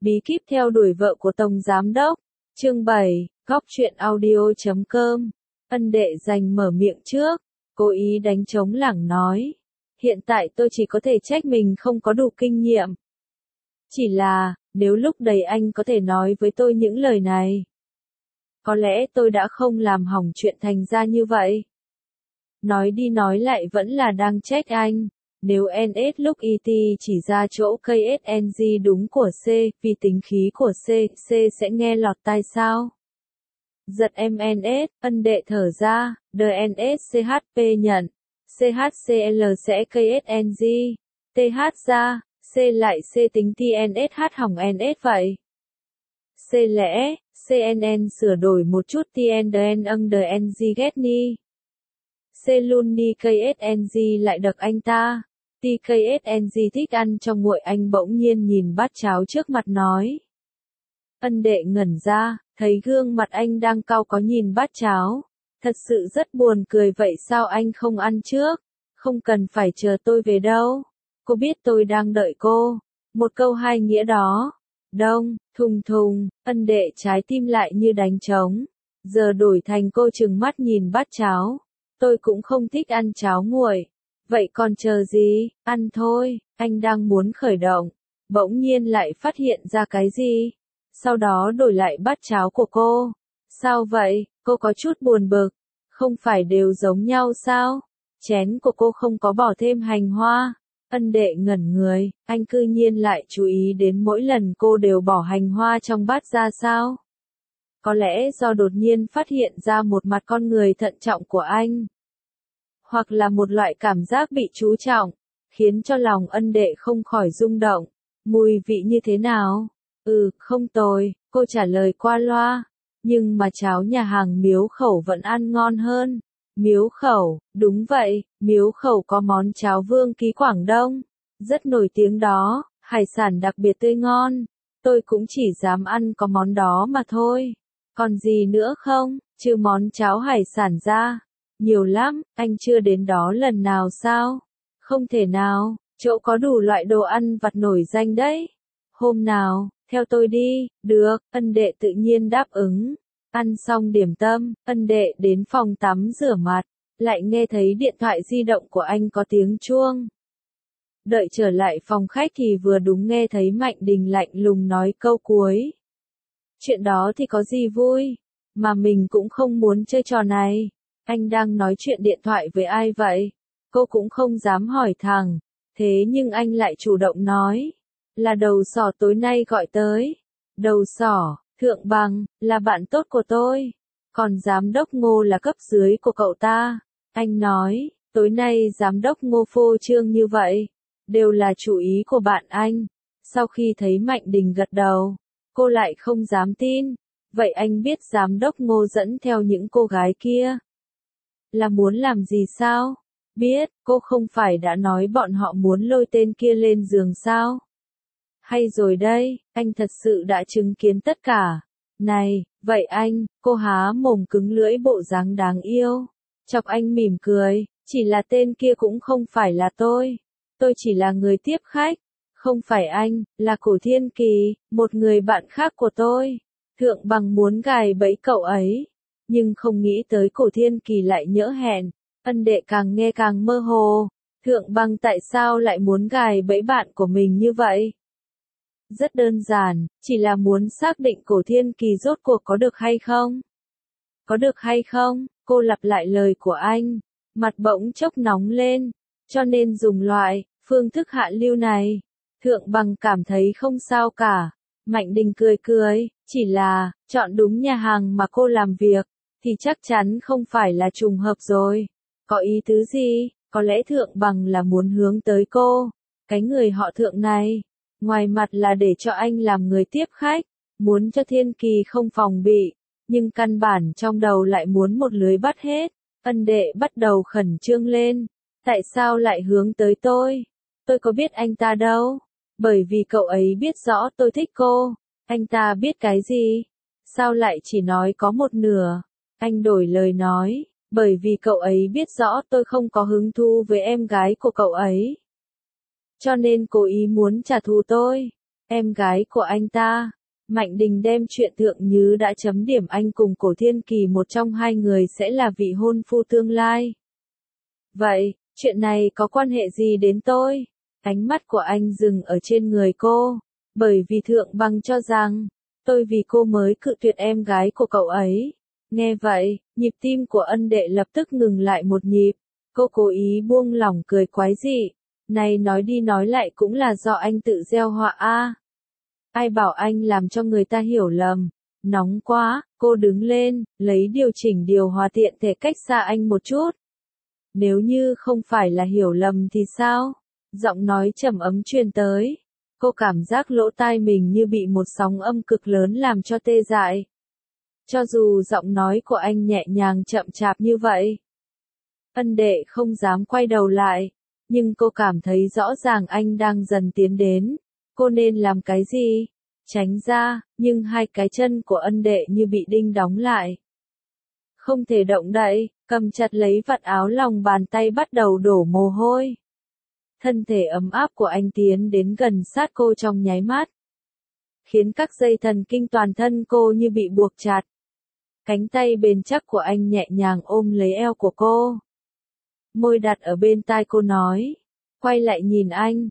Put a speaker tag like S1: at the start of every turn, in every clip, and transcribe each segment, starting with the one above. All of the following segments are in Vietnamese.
S1: Bí kíp theo đuổi vợ của Tổng Giám Đốc. Chương 7, Góc truyện audio.com. Ân đệ dành mở miệng trước, cố ý đánh trống lảng nói. Hiện tại tôi chỉ có thể trách mình không có đủ kinh nghiệm. Chỉ là, nếu lúc đấy anh có thể nói với tôi những lời này, có lẽ tôi đã không làm hỏng chuyện thành ra như vậy. Nói đi nói lại vẫn là đang trách anh. Nếu NS lúc ET chỉ ra chỗ KSNG đúng của C, vì tính khí của C sẽ nghe lọt tai sao? Giật MNS, ân đệ thở ra, DNS CHP nhận, CHCL sẽ KSNG, TH ra, C lại C tính TNSH hỏng NS vậy. C lẽ, CNN sửa đổi một chút TNDN âng DNG ghét ni. C luôn ni KSNG lại đậc anh ta. TKSNG thích ăn trong nguội anh bỗng nhiên nhìn bát cháo trước mặt nói. Ân đệ ngẩn ra, thấy gương mặt anh đang cau có nhìn bát cháo. Thật sự rất buồn cười vậy sao anh không ăn trước? Không cần phải chờ tôi về đâu. Cô biết tôi đang đợi cô. Một câu hai nghĩa đó. Đông, thùng thùng, ân đệ trái tim lại như đánh trống. Giờ đổi thành cô trừng mắt nhìn bát cháo. Tôi cũng không thích ăn cháo nguội. Vậy còn chờ gì, ăn thôi, anh đang muốn khởi động. Bỗng nhiên lại phát hiện ra cái gì. Sau đó đổi lại bát cháo của cô. Sao vậy, cô có chút buồn bực. Không phải đều giống nhau sao? Chén của cô không có bỏ thêm hành hoa. Ân đệ ngẩn người, anh cư nhiên lại chú ý đến mỗi lần cô đều bỏ hành hoa trong bát ra sao? Có lẽ do đột nhiên phát hiện ra một mặt con người thận trọng của anh. Hoặc là một loại cảm giác bị chú trọng, khiến cho lòng ân đệ không khỏi rung động. Mùi vị như thế nào? Không tồi, cô trả lời qua loa. Nhưng mà cháo nhà hàng Miếu Khẩu vẫn ăn ngon hơn. Miếu Khẩu, đúng vậy, Miếu Khẩu có món cháo Vương Ký Quảng Đông. Rất nổi tiếng đó, hải sản đặc biệt tươi ngon. Tôi cũng chỉ dám ăn có món đó mà thôi. Còn gì nữa không, trừ món cháo hải sản ra? Nhiều lắm, anh chưa đến đó lần nào sao? Không thể nào, chỗ có đủ loại đồ ăn vặt nổi danh đấy. Hôm nào, theo tôi đi, được, ân đệ tự nhiên đáp ứng. Ăn xong điểm tâm, ân đệ đến phòng tắm rửa mặt, lại nghe thấy điện thoại di động của anh có tiếng chuông. Đợi trở lại phòng khách thì vừa đúng nghe thấy Mạnh Đình lạnh lùng nói câu cuối. Chuyện đó thì có gì vui, mà mình cũng không muốn chơi trò này. Anh đang nói chuyện điện thoại với ai vậy? Cô cũng không dám hỏi thẳng. Thế nhưng anh lại chủ động nói. Là đầu sỏ tối nay gọi tới. Đầu sỏ, Thượng Bằng, là bạn tốt của tôi. Còn giám đốc Ngô là cấp dưới của cậu ta. Anh nói, tối nay giám đốc Ngô phô trương như vậy. Đều là chủ ý của bạn anh. Sau khi thấy Mạnh Đình gật đầu, cô lại không dám tin. Vậy anh biết giám đốc Ngô dẫn theo những cô gái kia là muốn làm gì sao? Biết, cô không phải đã nói bọn họ muốn lôi tên kia lên giường sao? Hay rồi đây, anh thật sự đã chứng kiến tất cả. Này, vậy anh, cô há mồm cứng lưỡi bộ dáng đáng yêu. Chọc anh mỉm cười, chỉ là tên kia cũng không phải là tôi. Tôi chỉ là người tiếp khách. Không phải anh, là Cổ Thiên Kỳ, một người bạn khác của tôi. Thượng Bằng muốn gài bẫy cậu ấy. Nhưng không nghĩ tới Cổ Thiên Kỳ lại nhỡ hẹn. Ân đệ càng nghe càng mơ hồ. Thượng Bằng tại sao lại muốn gài bẫy bạn của mình như vậy? Rất đơn giản, chỉ là muốn xác định Cổ Thiên Kỳ rốt cuộc có được hay không? Có được hay không? Cô lặp lại lời của anh. Mặt bỗng chốc nóng lên. Cho nên dùng loại phương thức hạ lưu này. Thượng Bằng cảm thấy không sao cả. Mạnh Đình cười cười, chỉ là chọn đúng nhà hàng mà cô làm việc thì chắc chắn không phải là trùng hợp rồi. Có ý tứ gì? Có lẽ Thượng Bằng là muốn hướng tới cô. Cái người họ Thượng này, ngoài mặt là để cho anh làm người tiếp khách, muốn cho Thiên Kỳ không phòng bị, nhưng căn bản trong đầu lại muốn một lưới bắt hết. Ân đệ bắt đầu khẩn trương lên. Tại sao lại hướng tới tôi? Tôi có biết anh ta đâu. Bởi vì cậu ấy biết rõ tôi thích cô. Anh ta biết cái gì? Sao lại chỉ nói có một nửa? Anh đổi lời nói. Bởi vì cậu ấy biết rõ tôi không có hứng thú với em gái của cậu ấy. Cho nên cố ý muốn trả thù tôi. em gái của anh ta. Mạnh Đình đem chuyện Thượng Như đã chấm điểm anh cùng Cổ Thiên Kỳ, một trong hai người sẽ là vị hôn phu tương lai. Vậy, chuyện này có quan hệ gì đến tôi? Ánh mắt của anh dừng ở trên người cô, bởi vì Thượng Băng cho rằng, tôi vì cô mới cự tuyệt em gái của cậu ấy. Nghe vậy, nhịp tim của ân đệ lập tức ngừng lại một nhịp, cô cố ý buông lỏng cười quái dị. Này nói đi nói lại cũng là do anh tự gieo họa a. Ai bảo anh làm cho người ta hiểu lầm. Nóng quá, cô đứng lên, lấy điều chỉnh điều hòa tiện thể cách xa anh một chút. Nếu như không phải là hiểu lầm thì sao? Giọng nói trầm ấm truyền tới. Cô cảm giác lỗ tai mình như bị một sóng âm cực lớn làm cho tê dại. Cho dù giọng nói của anh nhẹ nhàng chậm chạp như vậy, ân đệ không dám quay đầu lại, nhưng cô cảm thấy rõ ràng anh đang dần tiến đến. Cô nên làm cái gì? Tránh ra, nhưng hai cái chân của ân đệ như bị đinh đóng lại. Không thể động đậy, cầm chặt lấy vạt áo, lòng bàn tay bắt đầu đổ mồ hôi. Thân thể ấm áp của anh tiến đến gần sát cô trong nháy mắt, khiến các dây thần kinh toàn thân cô như bị buộc chặt. Cánh tay bền chắc của anh nhẹ nhàng ôm lấy eo của cô. Môi đặt ở bên tai cô nói. Quay lại nhìn anh,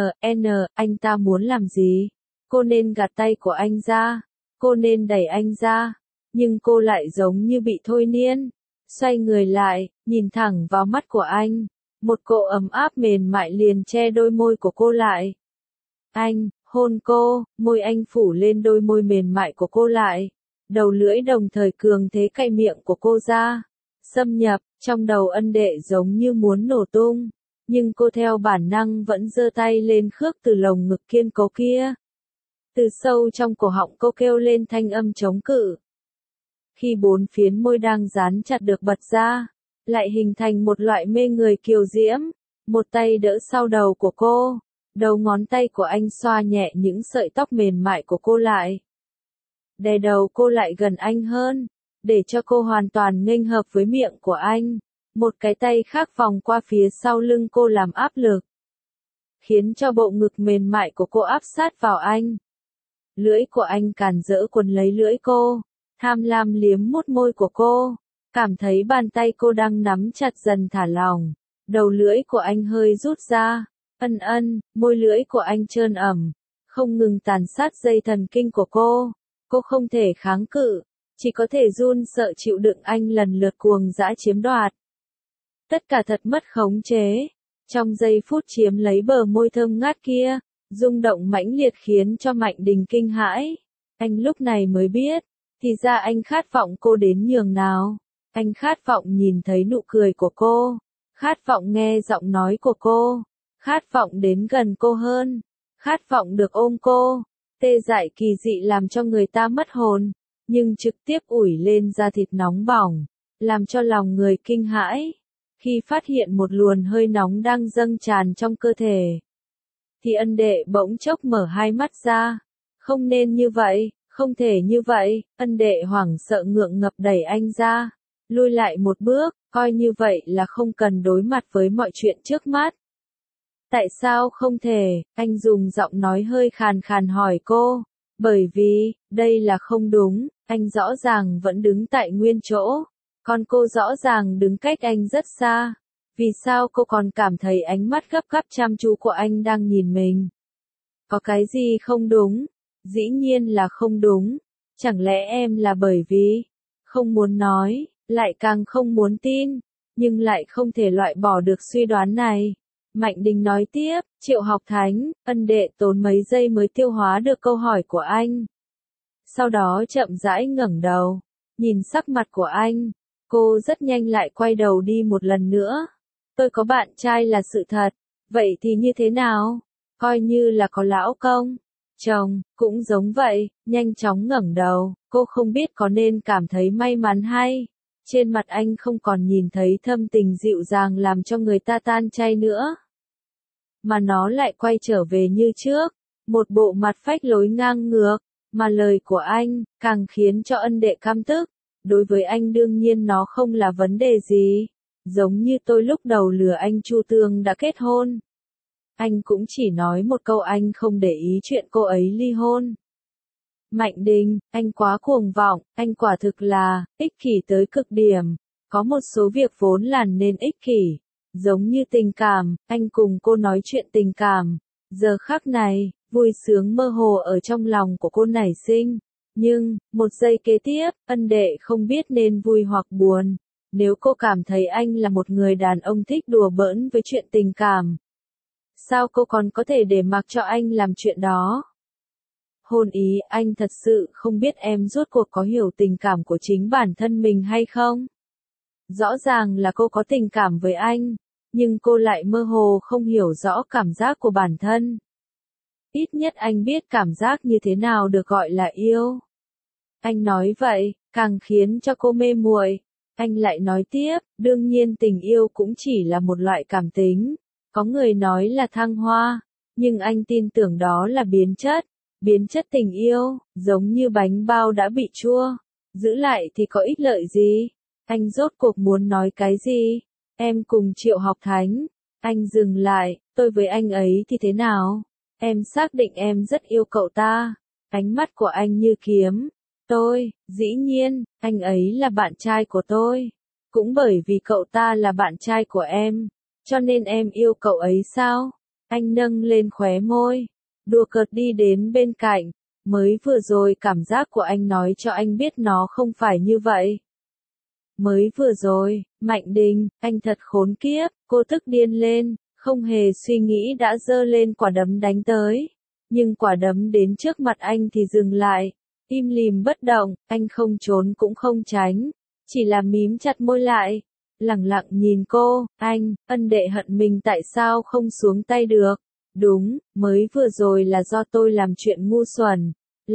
S1: anh ta muốn làm gì? Cô nên gạt tay của anh ra, cô nên đẩy anh ra, nhưng cô lại giống như bị thôi miên. Xoay người lại, nhìn thẳng vào mắt của anh, một cỗ ấm áp mềm mại liền che đôi môi của cô lại. Anh, hôn cô, môi anh phủ lên đôi môi mềm mại của cô lại, đầu lưỡi đồng thời cường thế cạy miệng của cô ra, xâm nhập, trong đầu ân đệ giống như muốn nổ tung. Nhưng cô theo bản năng vẫn giơ tay lên khước từ lồng ngực kiên cố kia. Từ sâu trong cổ họng cô kêu lên thanh âm chống cự. Khi bốn phiến môi đang dán chặt được bật ra, lại hình thành một loại mê người kiều diễm. Một tay đỡ sau đầu của cô, đầu ngón tay của anh xoa nhẹ những sợi tóc mềm mại của cô lại. Đè đầu cô lại gần anh hơn, để cho cô hoàn toàn nghênh hợp với miệng của anh. Một cái tay khác vòng qua phía sau lưng cô làm áp lực, khiến cho bộ ngực mềm mại của cô áp sát vào anh. Lưỡi của anh càn rỡ quấn lấy lưỡi cô, tham lam liếm mút môi của cô, cảm thấy bàn tay cô đang nắm chặt dần thả lỏng. Đầu lưỡi của anh hơi rút ra, môi lưỡi của anh trơn ẩm, không ngừng tàn sát dây thần kinh của cô. Cô không thể kháng cự, chỉ có thể run sợ chịu đựng anh lần lượt cuồng dã chiếm đoạt. Tất cả thật mất khống chế. Trong giây phút chiếm lấy bờ môi thơm ngát kia, rung động mãnh liệt khiến cho Mạnh Đình kinh hãi. Anh lúc này mới biết, thì ra anh khát vọng cô đến nhường nào. Anh khát vọng nhìn thấy nụ cười của cô, khát vọng nghe giọng nói của cô, khát vọng đến gần cô hơn, khát vọng được ôm cô. Tê dại kỳ dị làm cho người ta mất hồn, nhưng trực tiếp ủi lên da thịt nóng bỏng, làm cho lòng người kinh hãi. Khi phát hiện một luồng hơi nóng đang dâng tràn trong cơ thể, thì ân đệ bỗng chốc mở hai mắt ra. Không nên như vậy, không thể như vậy. Ân đệ hoảng sợ ngượng ngập đẩy anh ra, lui lại một bước, coi như vậy là không cần đối mặt với mọi chuyện trước mắt. Tại sao không thể? Anh dùng giọng nói hơi khàn khàn hỏi cô. Bởi vì, đây là không đúng, anh rõ ràng vẫn đứng tại nguyên chỗ. Còn cô rõ ràng đứng cách anh rất xa. Vì sao cô còn cảm thấy ánh mắt gấp gáp chăm chú của anh đang nhìn mình? Có cái gì không đúng? Dĩ nhiên là không đúng. Chẳng lẽ em là bởi vì không muốn nói, lại càng không muốn tin, nhưng lại không thể loại bỏ được suy đoán này. Mạnh Đình nói tiếp, Triệu Học Thánh, ân đệ tốn mấy giây mới tiêu hóa được câu hỏi của anh. Sau đó chậm rãi ngẩng đầu, nhìn sắc mặt của anh. Cô rất nhanh lại quay đầu đi một lần nữa. Tôi có bạn trai là sự thật, vậy thì như thế nào? Coi như là có lão công, chồng, cũng giống vậy. Nhanh chóng ngẩng đầu, cô không biết có nên cảm thấy may mắn hay. Trên mặt anh không còn nhìn thấy thâm tình dịu dàng làm cho người ta tan chảy nữa, mà nó lại quay trở về như trước, một bộ mặt phách lối ngang ngược. Mà lời của anh càng khiến cho ân đệ căm tức. Đối với anh đương nhiên nó không là vấn đề gì. Giống như tôi lúc đầu lừa anh Chu Tương đã kết hôn. Anh cũng chỉ nói một câu anh không để ý chuyện cô ấy ly hôn. Mạnh Đình, anh quá cuồng vọng, anh quả thực là ích kỷ tới cực điểm. Có một số việc vốn là nên ích kỷ, giống như tình cảm, anh cùng cô nói chuyện tình cảm. Giờ khắc này, vui sướng mơ hồ ở trong lòng của cô nảy sinh. Nhưng, một giây kế tiếp, ân đệ không biết nên vui hoặc buồn. Nếu cô cảm thấy anh là một người đàn ông thích đùa bỡn với chuyện tình cảm, sao cô còn có thể để mặc cho anh làm chuyện đó? Hôn ý, anh thật sự không biết em rốt cuộc có hiểu tình cảm của chính bản thân mình hay không? Rõ ràng là cô có tình cảm với anh, nhưng cô lại mơ hồ không hiểu rõ cảm giác của bản thân. Ít nhất anh biết cảm giác như thế nào được gọi là yêu. Anh nói vậy, càng khiến cho cô mê muội. Anh lại nói tiếp, đương nhiên tình yêu cũng chỉ là một loại cảm tính. Có người nói là thăng hoa, nhưng anh tin tưởng đó là biến chất. Biến chất tình yêu, giống như bánh bao đã bị chua. Giữ lại thì có ích lợi gì? Anh rốt cuộc muốn nói cái gì? Em cùng Triệu Học Thánh. Anh dừng lại, tôi với anh ấy thì thế nào? Em xác định em rất yêu cậu ta. Ánh mắt của anh như kiếm. Tôi, dĩ nhiên, anh ấy là bạn trai của tôi. Cũng bởi vì cậu ta là bạn trai của em, cho nên em yêu cậu ấy sao? Anh nâng lên khóe môi, đùa cợt đi đến bên cạnh. Mới vừa rồi cảm giác của anh nói cho anh biết nó không phải như vậy. Mới vừa rồi, Mạnh Đình, anh thật khốn kiếp, cô tức điên lên, không hề suy nghĩ đã giơ lên quả đấm đánh tới. Nhưng quả đấm đến trước mặt anh thì dừng lại, im lìm bất động, anh không trốn cũng không tránh, chỉ là mím chặt môi lại, lẳng lặng nhìn cô. Anh, ân đệ hận mình tại sao không xuống tay được? Đúng, mới vừa rồi là do tôi làm chuyện ngu xuẩn,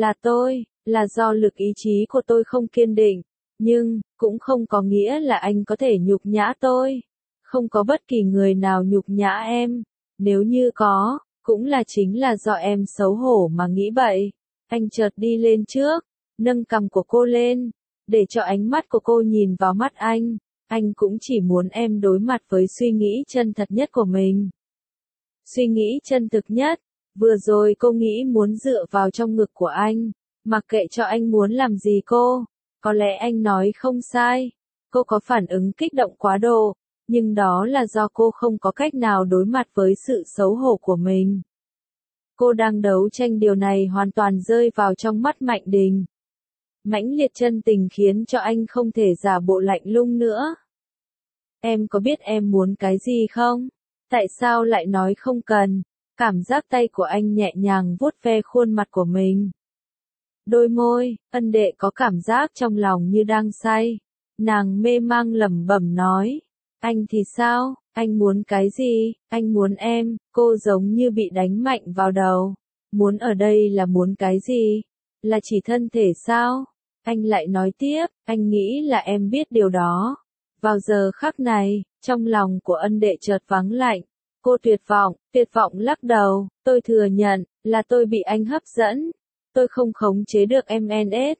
S1: là do lực ý chí của tôi không kiên định, nhưng, cũng không có nghĩa là anh có thể nhục nhã tôi. Không có bất kỳ người nào nhục nhã em, nếu như có, cũng là chính là do em xấu hổ mà nghĩ bậy. Anh chợt đi lên trước, nâng cằm của cô lên, để cho ánh mắt của cô nhìn vào mắt anh cũng chỉ muốn em đối mặt với suy nghĩ chân thật nhất của mình. Suy nghĩ chân thực nhất, vừa rồi cô nghĩ muốn dựa vào trong ngực của anh, mặc kệ cho anh muốn làm gì cô. Có lẽ anh nói không sai, cô có phản ứng kích động quá độ, nhưng đó là do cô không có cách nào đối mặt với sự xấu hổ của mình. Cô đang đấu tranh, điều này hoàn toàn rơi vào trong mắt Mạnh Đình. Mãnh liệt chân tình khiến cho anh không thể giả bộ lạnh lùng nữa. Em có biết em muốn cái gì không? Tại sao lại nói không cần? Cảm giác tay của anh nhẹ nhàng vuốt ve khuôn mặt của mình. Đôi môi, ân đệ có cảm giác trong lòng như đang say. Nàng mê mang lẩm bẩm nói. Anh thì sao? Anh muốn cái gì? Anh muốn em. Cô giống như bị đánh mạnh vào đầu. Muốn ở đây là muốn cái gì? Là chỉ thân thể sao? Anh lại nói tiếp, anh nghĩ là em biết điều đó. Vào giờ khắc này, trong lòng của ân đệ chợt vắng lạnh. Cô tuyệt vọng lắc đầu. Tôi thừa nhận, là tôi bị anh hấp dẫn. Tôi không khống chế được MNS,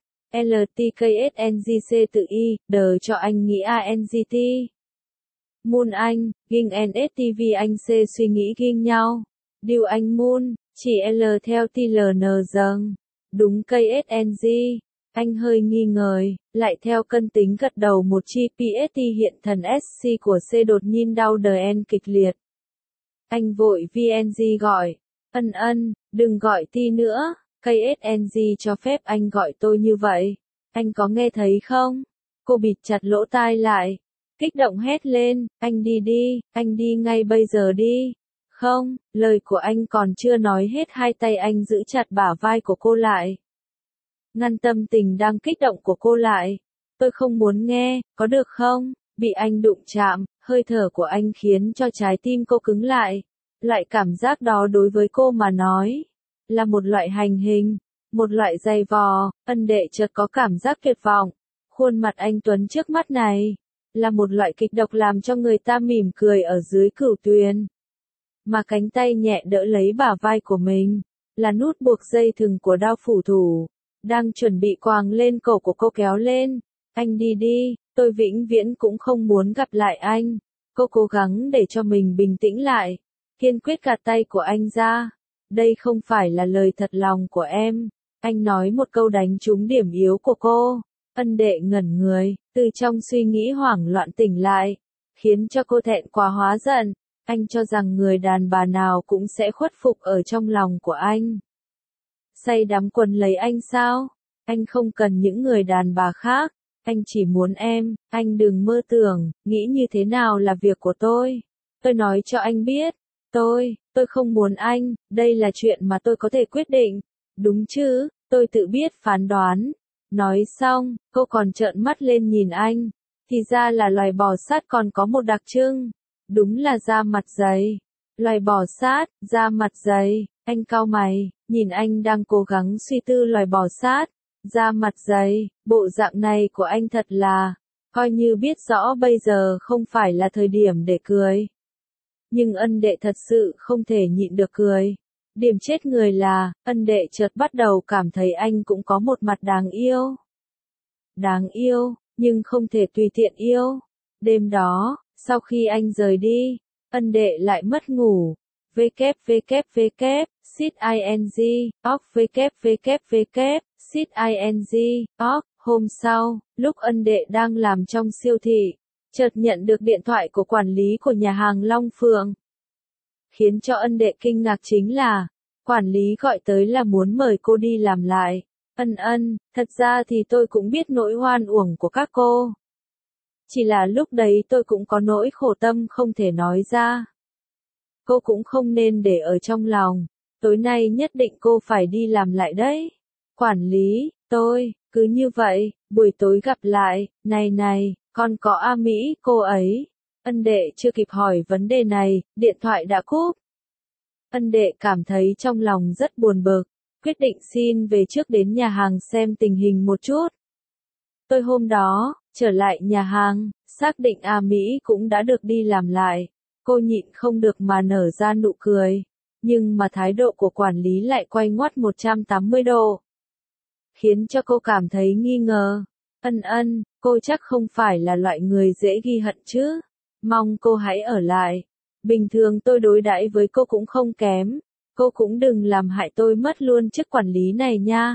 S1: LTKSNGC tự y, đờ cho anh nghĩ ANGT. Moon anh, ging NSTV anh C suy nghĩ ging nhau. Điều anh Moon, chỉ L theo TLN dâng. Đúng KSNG. Anh hơi nghi ngờ, lại theo cân tính gật đầu một chi PST hiện thần SC của C đột nhiên đau DN kịch liệt. Anh vội VNG gọi. Ân, đừng gọi T nữa. KSNG cho phép anh gọi tôi như vậy. Anh có nghe thấy không? Cô bịt chặt lỗ tai lại. Kích động hét lên, anh đi ngay bây giờ đi. Không, lời của anh còn chưa nói hết, hai tay anh giữ chặt bả vai của cô lại. Ngăn tâm tình đang kích động của cô lại. Tôi không muốn nghe, có được không? Bị anh đụng chạm, hơi thở của anh khiến cho trái tim cô cứng lại. Loại cảm giác đó đối với cô mà nói, là một loại hành hình, một loại dày vò. Ân đệ chợt có cảm giác tuyệt vọng. Khuôn mặt anh tuấn trước mắt này, là một loại kịch độc làm cho người ta mỉm cười ở dưới cửu tuyền. Mà cánh tay nhẹ đỡ lấy bả vai của mình, là nút buộc dây thừng của đao phủ thủ, đang chuẩn bị quàng lên cổ của cô kéo lên. Anh đi, tôi vĩnh viễn cũng không muốn gặp lại anh. Cô cố gắng để cho mình bình tĩnh lại. kiên quyết gạt tay của anh ra. Đây không phải là lời thật lòng của em. Anh nói một câu đánh trúng điểm yếu của cô. Ân Đệ ngẩn người, từ trong suy nghĩ hoảng loạn tỉnh lại, khiến cho cô thẹn quá hóa giận. Anh cho rằng người đàn bà nào cũng sẽ khuất phục ở trong lòng của anh. Say đắm quấn lấy anh sao? Anh không cần những người đàn bà khác. Anh chỉ muốn em, anh đừng mơ tưởng, nghĩ như thế nào là việc của tôi. Tôi nói cho anh biết, tôi không muốn anh, đây là chuyện mà tôi có thể quyết định. Đúng chứ, tôi tự biết phán đoán. Nói xong, cô còn trợn mắt lên nhìn anh. Thì ra là loài bò sát còn có một đặc trưng. Đúng là da mặt dày. Loài bò sát, da mặt dày. Anh cau mày, nhìn anh đang cố gắng suy tư loài bò sát. Da mặt dày, bộ dạng này của anh thật là, coi như biết rõ bây giờ không phải là thời điểm để cười. Nhưng Ân Đệ thật sự không thể nhịn được cười. Điểm chết người là, Ân Đệ chợt bắt đầu cảm thấy anh cũng có một mặt đáng yêu. Đáng yêu, nhưng không thể tùy tiện yêu. Đêm đó, sau khi anh rời đi, Ân Đệ lại mất ngủ. www, sit ing, off www, sit ing, off. Hôm sau, lúc Ân Đệ đang làm trong siêu thị, chợt nhận được điện thoại của quản lý của nhà hàng Long Phượng. Khiến cho Ân Đệ kinh ngạc chính là, quản lý gọi tới là muốn mời cô đi làm lại. Ân, thật ra thì tôi cũng biết nỗi oan uổng của các cô. Chỉ là lúc đấy tôi cũng có nỗi khổ tâm không thể nói ra. Cô cũng không nên để ở trong lòng, tối nay nhất định cô phải đi làm lại đấy. Quản lý, cứ như vậy, buổi tối gặp lại, này, con có A Mỹ, cô ấy. Ân Đệ chưa kịp hỏi vấn đề này, điện thoại đã cúp. Ân Đệ cảm thấy trong lòng rất buồn bực, quyết định xin về trước đến nhà hàng xem tình hình một chút. Tôi hôm đó, trở lại nhà hàng, xác định A Mỹ cũng đã được đi làm lại. Cô nhịn không được mà nở ra nụ cười. Nhưng mà thái độ của quản lý lại quay ngoắt 180 độ. Khiến cho cô cảm thấy nghi ngờ. Ân, cô chắc không phải là loại người dễ ghi hận chứ. Mong cô hãy ở lại. Bình thường tôi đối đãi với cô cũng không kém. Cô cũng đừng làm hại tôi mất luôn chức quản lý này nha.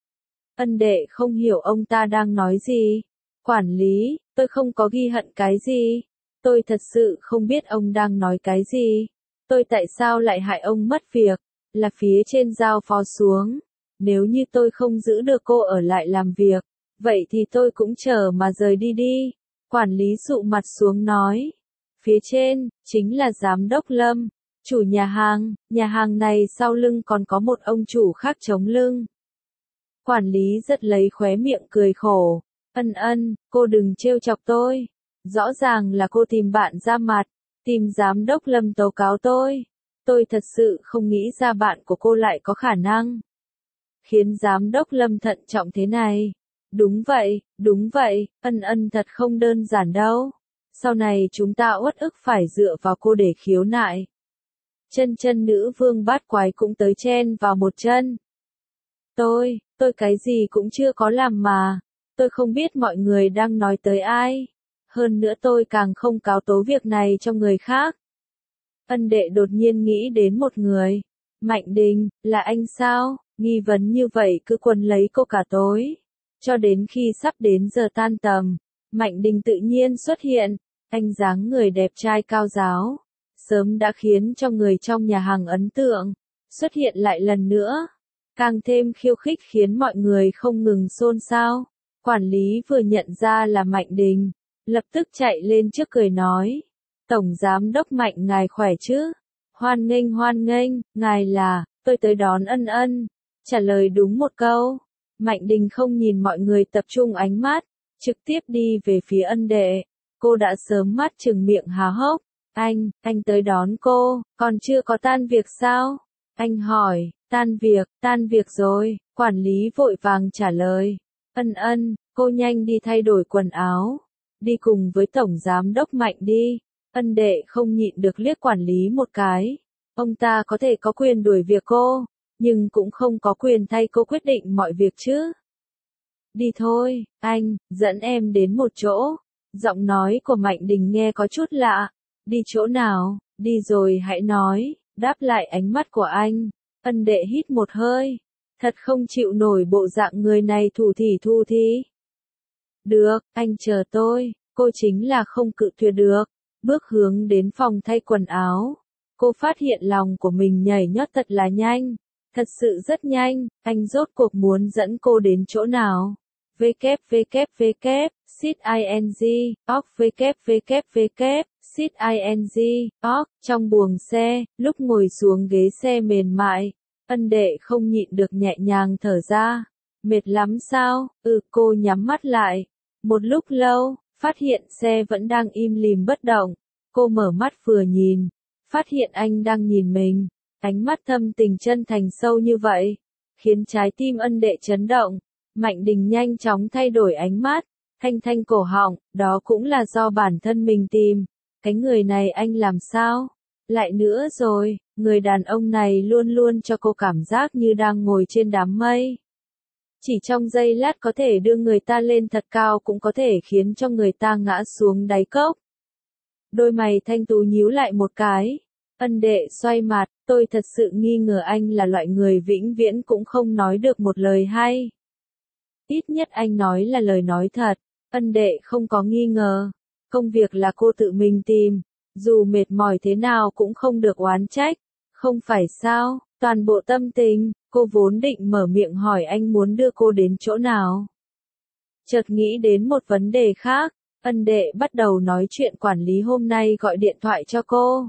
S1: Ân Đệ không hiểu ông ta đang nói gì. Quản lý, tôi không có ghi hận cái gì. Tôi thật sự không biết ông đang nói cái gì. Tôi tại sao lại hại ông mất việc, là phía trên giao phó xuống. Nếu như tôi không giữ được cô ở lại làm việc, vậy thì tôi cũng chờ mà rời đi đi. Quản lý dụ mặt xuống nói. Phía trên, chính là giám đốc Lâm, chủ nhà hàng này sau lưng còn có một ông chủ khác chống lưng. Quản lý giật lấy khóe miệng cười khổ. Ân, cô đừng trêu chọc tôi. Rõ ràng là cô tìm bạn ra mặt, tìm giám đốc Lâm tố cáo tôi. Tôi thật sự không nghĩ ra bạn của cô lại có khả năng khiến giám đốc Lâm thận trọng thế này. Đúng vậy, Ân thật không đơn giản đâu. Sau này chúng ta uất ức phải dựa vào cô để khiếu nại. Chân nữ vương bát quái cũng tới chen vào một chân. Tôi cái gì cũng chưa có làm mà. Tôi không biết mọi người đang nói tới ai. Hơn nữa tôi càng không cáo tố việc này cho người khác. Ân Đệ đột nhiên nghĩ đến một người. Mạnh Đình, là anh sao? Nghi vấn như vậy cứ quấn lấy cô cả tối. Cho đến khi sắp đến giờ tan tầm, Mạnh Đình tự nhiên xuất hiện. Anh dáng người đẹp trai cao ráo, sớm đã khiến cho người trong nhà hàng ấn tượng. Xuất hiện lại lần nữa, càng thêm khiêu khích khiến mọi người không ngừng xôn xao. Quản lý vừa nhận ra là Mạnh Đình, lập tức chạy lên trước cười nói. Tổng giám đốc Mạnh ngài khỏe chứ? Hoan nghênh, ngài là, tôi tới đón Ân. Trả lời đúng một câu. Mạnh Đình không nhìn mọi người tập trung ánh mắt, trực tiếp đi về phía Ân Đệ. Cô đã sớm mắt trừng miệng há hốc. Anh tới đón cô, còn chưa có tan việc sao? Anh hỏi, tan việc rồi, quản lý vội vàng trả lời. Ân, cô nhanh đi thay đổi quần áo. Đi cùng với tổng giám đốc Mạnh đi. Ân Đệ không nhịn được liếc quản lý một cái. Ông ta có thể có quyền đuổi việc cô, nhưng cũng không có quyền thay cô quyết định mọi việc chứ. Đi thôi, anh, dẫn em đến một chỗ. Giọng nói của Mạnh Đình nghe có chút lạ. Đi chỗ nào, đi rồi hãy nói. Đáp lại ánh mắt của anh, ân đệ hít một hơi. Thật không chịu nổi bộ dạng người này thủ thỉ. Được, anh chờ tôi. Cô chính là không cự tuyệt được. Bước hướng đến phòng thay quần áo. Cô phát hiện lòng của mình nhảy nhót thật là nhanh. Thật sự rất nhanh, anh rốt cuộc muốn dẫn cô đến chỗ nào? www, sit ing, off www, sit ing, off, trong buồng xe, lúc ngồi xuống ghế xe mềm mại, ân đệ không nhịn được nhẹ nhàng thở ra. Mệt lắm sao? Cô nhắm mắt lại. Một lúc lâu, phát hiện xe vẫn đang im lìm bất động. Cô mở mắt vừa nhìn, phát hiện anh đang nhìn mình. Ánh mắt thâm tình chân thành sâu như vậy, khiến trái tim ân đệ chấn động. Mạnh Đình nhanh chóng thay đổi ánh mắt, thanh cổ họng, đó cũng là do bản thân mình tìm. Cái người này anh làm sao? Lại nữa rồi, người đàn ông này luôn luôn cho cô cảm giác như đang ngồi trên đám mây. Chỉ trong giây lát có thể đưa người ta lên thật cao cũng có thể khiến cho người ta ngã xuống đáy cốc. Đôi mày thanh tú nhíu lại một cái. Ân đệ xoay mặt, tôi thật sự nghi ngờ anh là loại người vĩnh viễn cũng không nói được một lời hay. Ít nhất anh nói là lời nói thật, ân đệ không có nghi ngờ. Công việc là cô tự mình tìm, dù mệt mỏi thế nào cũng không được oán trách. Không phải sao, toàn bộ tâm tình, cô vốn định mở miệng hỏi anh muốn đưa cô đến chỗ nào. Chợt nghĩ đến một vấn đề khác, ân đệ bắt đầu nói chuyện quản lý hôm nay gọi điện thoại cho cô.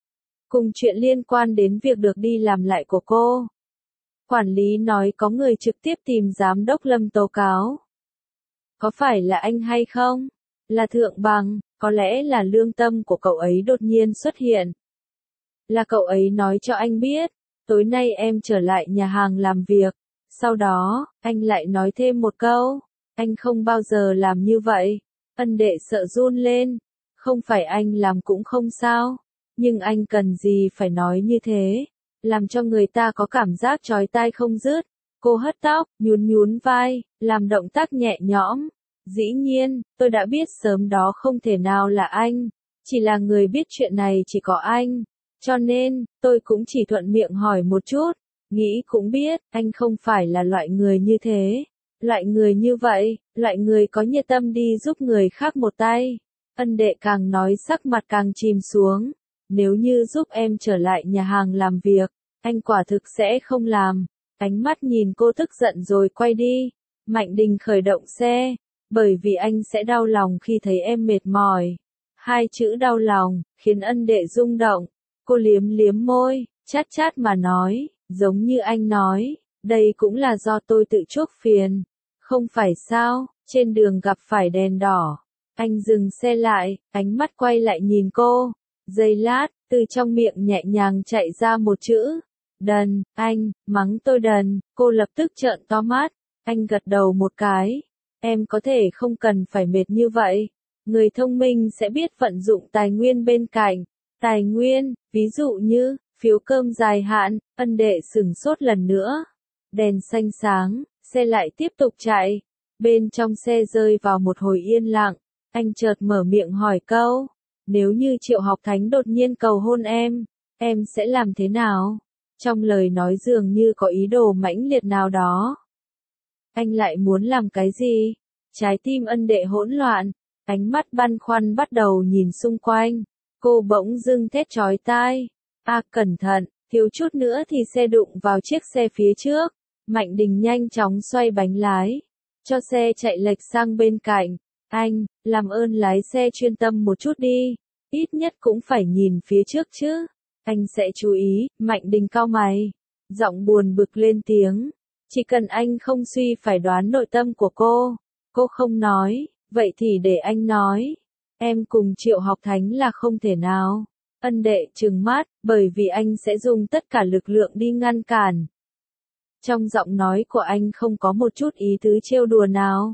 S1: Cùng chuyện liên quan đến việc được đi làm lại của cô. Quản lý nói có người trực tiếp tìm giám đốc Lâm tố cáo. Có phải là anh hay không? Là Thượng Bằng, có lẽ là lương tâm của cậu ấy đột nhiên xuất hiện. Là cậu ấy nói cho anh biết, tối nay em trở lại nhà hàng làm việc. Sau đó, anh lại nói thêm một câu, anh không bao giờ làm như vậy. Ân đệ sợ run lên, không phải anh làm cũng không sao. Nhưng anh cần gì phải nói như thế, làm cho người ta có cảm giác chói tai không dứt. Cô hất tóc, nhún vai, làm động tác nhẹ nhõm. Dĩ nhiên, tôi đã biết sớm đó không thể nào là anh, chỉ là người biết chuyện này chỉ có anh. Cho nên, tôi cũng chỉ thuận miệng hỏi một chút, nghĩ cũng biết, anh không phải là loại người như thế. Loại người như vậy, loại người có nhiệt tâm đi giúp người khác một tay. Ân đệ càng nói sắc mặt càng chìm xuống. Nếu như giúp em trở lại nhà hàng làm việc, anh quả thực sẽ không làm. Ánh mắt nhìn cô tức giận rồi quay đi. Mạnh Đình khởi động xe, bởi vì anh sẽ đau lòng khi thấy em mệt mỏi. Hai chữ đau lòng, khiến ân đệ rung động. Cô liếm môi, chát mà nói, giống như anh nói, đây cũng là do tôi tự chuốc phiền. Không phải sao, trên đường gặp phải đèn đỏ. Anh dừng xe lại, ánh mắt quay lại nhìn cô. Giây lát, từ trong miệng nhẹ nhàng chạy ra một chữ. Đần, anh, mắng tôi đần. Cô lập tức trợn to mắt. Anh gật đầu một cái. Em có thể không cần phải mệt như vậy. Người thông minh sẽ biết vận dụng tài nguyên bên cạnh. Tài nguyên, ví dụ như, phiếu cơm dài hạn. Ân đệ sửng sốt lần nữa. Đèn xanh sáng, xe lại tiếp tục chạy. Bên trong xe rơi vào một hồi yên lặng. Anh chợt mở miệng hỏi câu. Nếu như Triệu Học Thánh đột nhiên cầu hôn em sẽ làm thế nào? Trong lời nói dường như có ý đồ mãnh liệt nào đó. Anh lại muốn làm cái gì? Trái tim ân đệ hỗn loạn, ánh mắt băn khoăn bắt đầu nhìn xung quanh. Cô bỗng dưng thét chói tai. Cẩn thận, thiếu chút nữa thì xe đụng vào chiếc xe phía trước. Mạnh Đình nhanh chóng xoay bánh lái, cho xe chạy lệch sang bên cạnh. Anh, làm ơn lái xe chuyên tâm một chút đi, ít nhất cũng phải nhìn phía trước chứ. Anh sẽ chú ý. Mạnh Đình cau mày, giọng buồn bực lên tiếng. Chỉ cần anh không suy phải đoán nội tâm của cô không nói, vậy thì để anh nói. Em cùng Triệu Học Thánh là không thể nào. Ân đệ trừng mắt, bởi vì anh sẽ dùng tất cả lực lượng đi ngăn cản. Trong giọng nói của anh không có một chút ý tứ trêu đùa nào.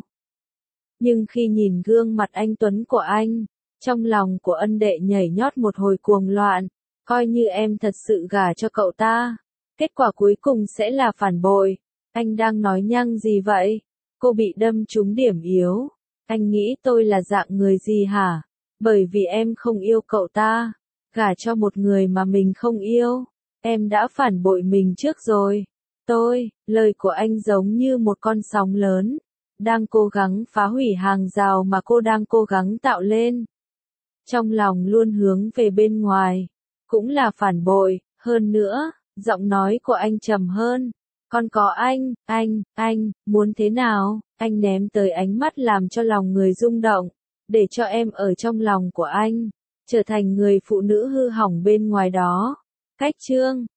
S1: Nhưng khi nhìn gương mặt anh tuấn của anh, trong lòng của ân đệ nhảy nhót một hồi cuồng loạn. Coi như em thật sự gả cho cậu ta, kết quả cuối cùng sẽ là phản bội. Anh đang nói nhăng gì vậy? Cô bị đâm trúng điểm yếu. Anh nghĩ tôi là dạng người gì hả? Bởi vì em không yêu cậu ta, gả cho một người mà mình không yêu. Em đã phản bội mình trước rồi. Lời của anh giống như một con sóng lớn, đang cố gắng phá hủy hàng rào mà cô đang cố gắng tạo lên. Trong lòng luôn hướng về bên ngoài, cũng là phản bội, hơn nữa, giọng nói của anh trầm hơn. Còn có anh, muốn thế nào? Anh ném tới ánh mắt làm cho lòng người rung động, để cho em ở trong lòng của anh, trở thành người phụ nữ hư hỏng bên ngoài đó. Cách chương